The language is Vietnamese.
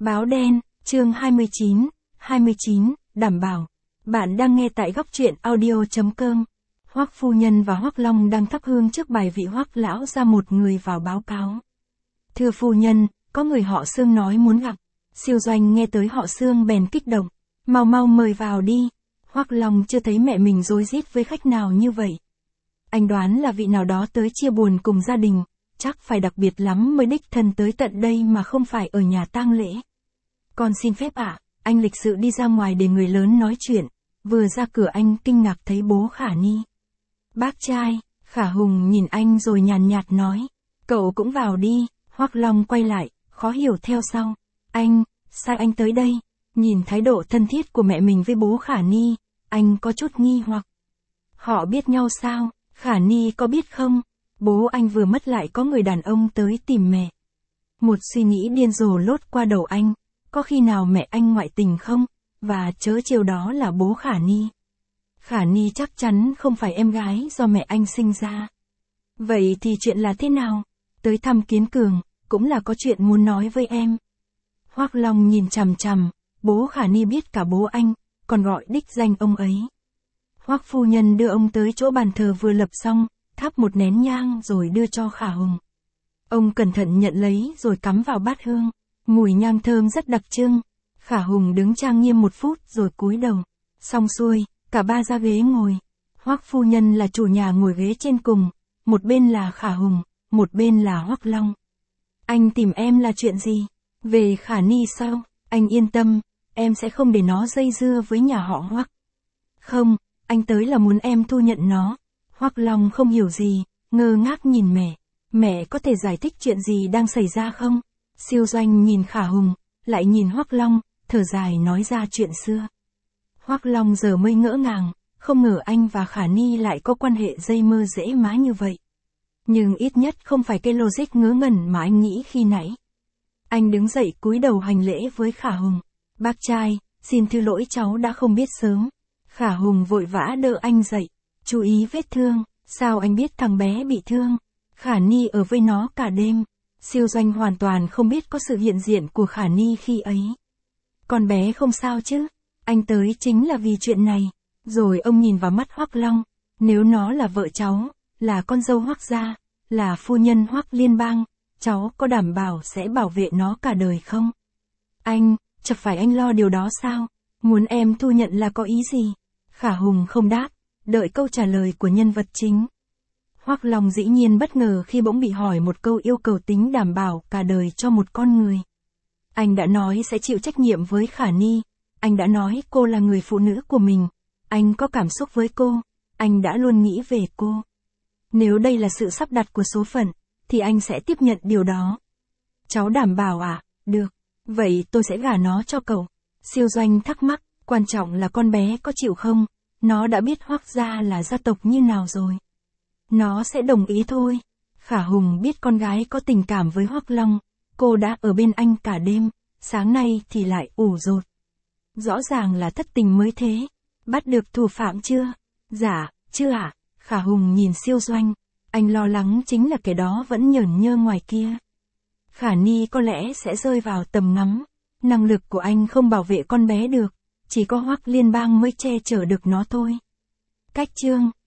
Báo đen, chương 29, đảm bảo. Bạn đang nghe tại góc truyện audio.com. Hoắc phu nhân và Hoắc Long đang thắp hương trước bài vị Hoắc lão ra một người vào báo cáo. Thưa phu nhân, có người họ Xương nói muốn gặp. Siêu Doanh nghe tới họ Xương bèn kích động. Mau mau mời vào đi. Hoắc Long chưa thấy mẹ mình rối rít với khách nào như vậy. Anh đoán là vị nào đó tới chia buồn cùng gia đình, chắc phải đặc biệt lắm mới đích thân tới tận đây mà không phải ở nhà tang lễ. Con xin phép ạ, anh lịch sự đi ra ngoài để người lớn nói chuyện. Vừa ra cửa anh kinh ngạc thấy bố Khả Ni. Bác trai, Khả Hùng nhìn anh rồi nhàn nhạt nói. Cậu cũng vào đi. Hoắc Long quay lại, khó hiểu theo sau. Anh, sao anh tới đây? Nhìn thái độ thân thiết của mẹ mình với bố Khả Ni, anh có chút nghi hoặc. Họ biết nhau sao? Khả Ni có biết không? Bố anh vừa mất lại có người đàn ông tới tìm mẹ. Một suy nghĩ điên rồ lốt qua đầu anh. Có khi nào mẹ anh ngoại tình không? Và chớ trêu đó là bố Khả Ni. Khả Ni chắc chắn không phải em gái do mẹ anh sinh ra. Vậy thì chuyện là thế nào? Tới thăm Kiến Cường, cũng là có chuyện muốn nói với em. Hoắc Long nhìn chằm chằm, bố Khả Ni biết cả bố anh, còn gọi đích danh ông ấy. Hoắc phu nhân đưa ông tới chỗ bàn thờ vừa lập xong, thắp một nén nhang rồi đưa cho Khả Hùng. Ông cẩn thận nhận lấy rồi cắm vào bát hương, mùi nhang thơm rất đặc trưng. Khả Hùng đứng trang nghiêm một phút rồi cúi đầu. Xong xuôi, cả ba ra ghế ngồi. Hoắc phu nhân là chủ nhà ngồi ghế trên cùng, một bên là Khả Hùng, một bên là Hoắc Long. Anh tìm em là chuyện gì? Về Khả Ni sao? Anh yên tâm, em sẽ không để nó dây dưa với nhà họ Hoắc. Không, anh tới là muốn em thu nhận nó. Hoắc Long không hiểu gì, ngơ ngác nhìn mẹ. Mẹ có thể giải thích chuyện gì đang xảy ra không? Siêu Doanh nhìn Khả Hùng, lại nhìn Hoắc Long, thở dài nói ra chuyện xưa. Hoắc Long giờ mới ngỡ ngàng, không ngờ anh và Khả Ni lại có quan hệ dây mơ dễ má như vậy. Nhưng ít nhất không phải cái logic ngớ ngẩn mà anh nghĩ khi nãy. Anh đứng dậy cúi đầu hành lễ với Khả Hùng. Bác trai, xin thứ lỗi cháu đã không biết sớm. Khả Hùng vội vã đỡ anh dậy. Chú ý vết thương, sao anh biết thằng bé bị thương? Khả Ni ở với nó cả đêm. Siêu Doanh hoàn toàn không biết có sự hiện diện của Khả Ni khi ấy. Con bé không sao chứ? Anh tới chính là vì chuyện này. Rồi ông nhìn vào mắt Hoắc Long. Nếu nó là vợ cháu, là con dâu Hoắc gia, là phu nhân Hoắc liên bang, cháu có đảm bảo sẽ bảo vệ nó cả đời không? Anh, chẳng phải anh lo điều đó sao? Muốn em thu nhận là có ý gì? Khả Hùng không đáp, đợi câu trả lời của nhân vật chính. Hoắc Long dĩ nhiên bất ngờ khi bỗng bị hỏi một câu yêu cầu tính đảm bảo cả đời cho một con người. Anh đã nói sẽ chịu trách nhiệm với Khả Ni. Anh đã nói cô là người phụ nữ của mình. Anh có cảm xúc với cô. Anh đã luôn nghĩ về cô. Nếu đây là sự sắp đặt của số phận, thì anh sẽ tiếp nhận điều đó. Cháu đảm bảo à? Được. Vậy tôi sẽ gả nó cho cậu. Siêu Doanh thắc mắc, quan trọng là con bé có chịu không? Nó đã biết Hoắc gia là gia tộc như nào rồi. Nó sẽ đồng ý thôi. Khả Hùng biết con gái có tình cảm với Hoắc Long. Cô đã ở bên anh cả đêm, sáng nay thì lại ủ rột. Rõ ràng là thất tình mới thế. Bắt được thủ phạm chưa? Dạ, chưa ạ. Khả Hùng nhìn Siêu Doanh. Anh lo lắng chính là kẻ đó vẫn nhởn nhơ ngoài kia. Khả Ni có lẽ sẽ rơi vào tầm ngắm. Năng lực của anh không bảo vệ con bé được. Chỉ có Hoắc liên bang mới che chở được nó thôi. Cách chương